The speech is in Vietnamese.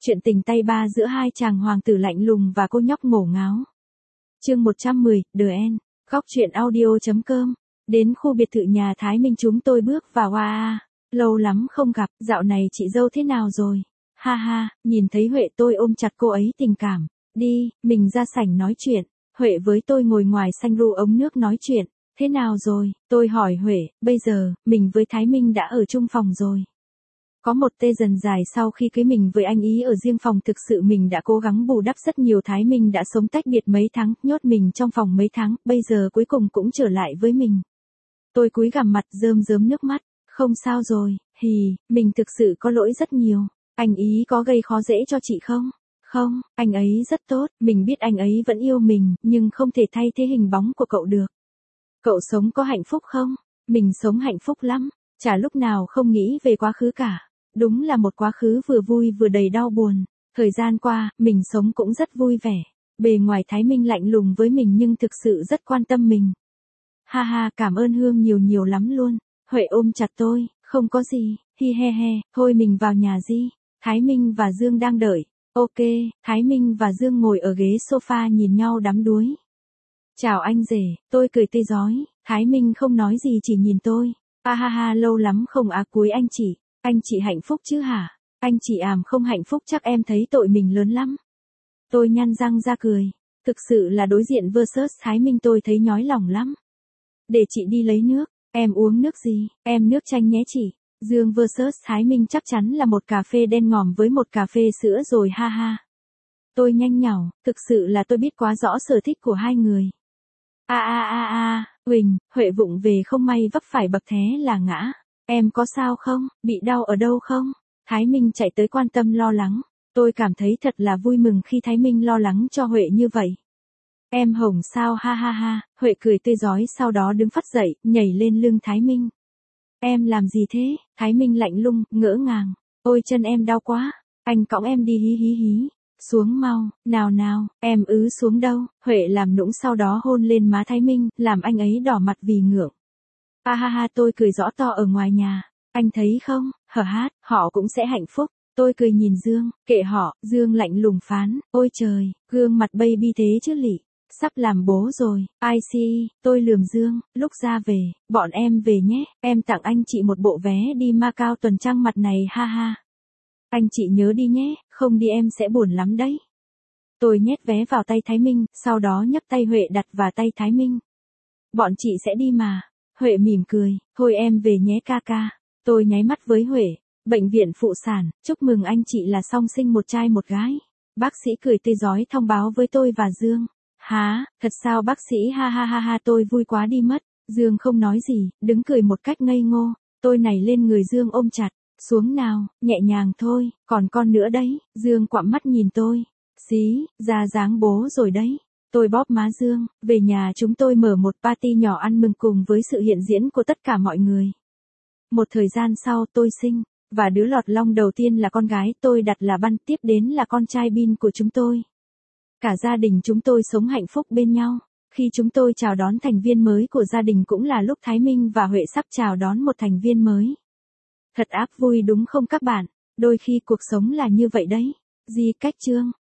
Chuyện tình tay ba giữa hai chàng hoàng tử lạnh lùng và cô nhóc ngổ ngáo. Chương 110, The End. Góc truyện audio.com. Đến khu biệt thự nhà Thái Minh chúng tôi bước vào lâu lắm không gặp, dạo này chị dâu thế nào rồi? Ha ha, nhìn thấy Huệ tôi ôm chặt cô ấy tình cảm. Đi, mình ra sảnh nói chuyện. Huệ với tôi ngồi ngoài xanh ru ống nước nói chuyện. Thế nào rồi? Tôi hỏi Huệ, bây giờ, mình với Thái Minh đã ở chung phòng rồi. Có một tê dần dài sau khi cưới mình với anh ý ở riêng phòng, thực sự mình đã cố gắng bù đắp rất nhiều. Thái Minh đã sống tách biệt mấy tháng, nhốt mình trong phòng mấy tháng, bây giờ cuối cùng cũng trở lại với mình. Tôi cúi gằm mặt rơm rớm nước mắt, không sao rồi, mình thực sự có lỗi rất nhiều. Anh ý có gây khó dễ cho chị không? Không, anh ấy rất tốt, mình biết anh ấy vẫn yêu mình, nhưng không thể thay thế hình bóng của cậu được. Cậu sống có hạnh phúc không? Mình sống hạnh phúc lắm, chả lúc nào không nghĩ về quá khứ cả. Đúng là một quá khứ vừa vui vừa đầy đau buồn. Thời gian qua, mình sống cũng rất vui vẻ. Bề ngoài Thái Minh lạnh lùng với mình nhưng thực sự rất quan tâm mình. Ha ha, cảm ơn Hương nhiều nhiều lắm luôn. Huệ ôm chặt tôi, không có gì, hi he he, thôi mình vào nhà đi. Thái Minh và Dương đang đợi. Ok, Thái Minh và Dương ngồi ở ghế sofa nhìn nhau đắm đuối. Chào anh rể, tôi cười tươi rói. Thái Minh không nói gì chỉ nhìn tôi. Ha ha, lâu lắm không cúi anh chị. Anh chị hạnh phúc chứ hả? Anh chị không hạnh phúc chắc em thấy tội mình lớn lắm. Tôi nhăn răng ra cười. Thực sự là đối diện versus Thái Minh tôi thấy nhói lòng lắm. Để chị đi lấy nước. Em uống nước gì? Em nước chanh nhé chị. Dương versus Thái Minh chắc chắn là một cà phê đen ngòm với một cà phê sữa rồi ha ha. Tôi nhanh nhảu, thực sự là tôi biết quá rõ sở thích của hai người. Huỳnh, Huệ vụng về không may vấp phải bậc thế là ngã. Em có sao không? Bị đau ở đâu không? Thái Minh chạy tới quan tâm lo lắng. Tôi cảm thấy thật là vui mừng khi Thái Minh lo lắng cho Huệ như vậy. Em hồng sao ha ha ha, Huệ cười tươi rói sau đó đứng phắt dậy, nhảy lên lưng Thái Minh. Em làm gì thế? Thái Minh lạnh lùng, ngỡ ngàng. Ôi chân em đau quá, anh cõng em đi hí hí hí. Xuống mau, nào, em xuống đâu? Huệ làm nũng sau đó hôn lên má Thái Minh, làm anh ấy đỏ mặt vì ngượng. Ha, tôi cười rõ to ở ngoài nhà. Anh thấy không, họ cũng sẽ hạnh phúc. Tôi cười nhìn Dương, kệ họ, Dương lạnh lùng phán, ôi trời, gương mặt baby thế chứ lị. Sắp làm bố rồi, tôi lườm Dương, lúc ra về, bọn em về nhé, em tặng anh chị một bộ vé đi Macau tuần trăng mặt này ha ha. Anh chị nhớ đi nhé, không đi em sẽ buồn lắm đấy. Tôi nhét vé vào tay Thái Minh, sau đó nhấc tay Huệ đặt vào tay Thái Minh. Bọn chị sẽ đi mà. Huệ mỉm cười, thôi em về nhé ca ca. Tôi nháy mắt với Huệ, bệnh viện phụ sản, chúc mừng anh chị là song sinh một trai một gái. Bác sĩ cười tươi rói thông báo với tôi và Dương. Hả, thật sao bác sĩ ha ha, tôi vui quá đi mất. Dương không nói gì, đứng cười một cách ngây ngô. Tôi nảy lên người Dương ôm chặt, xuống nào, nhẹ nhàng thôi, còn con nữa đấy. Dương quặm mắt nhìn tôi. Xí, ra dáng bố rồi đấy. Tôi bóp má Dương, về nhà chúng tôi mở một party nhỏ ăn mừng cùng với sự hiện diễn của tất cả mọi người. Một thời gian sau tôi sinh, và đứa lọt long đầu tiên là con gái tôi đặt là Băn, tiếp đến là con trai Bin của chúng tôi. Cả gia đình chúng tôi sống hạnh phúc bên nhau. Khi chúng tôi chào đón thành viên mới của gia đình cũng là lúc Thái Minh và Huệ sắp chào đón một thành viên mới. Thật ác vui đúng không các bạn? Đôi khi cuộc sống là như vậy đấy. Di cách chương.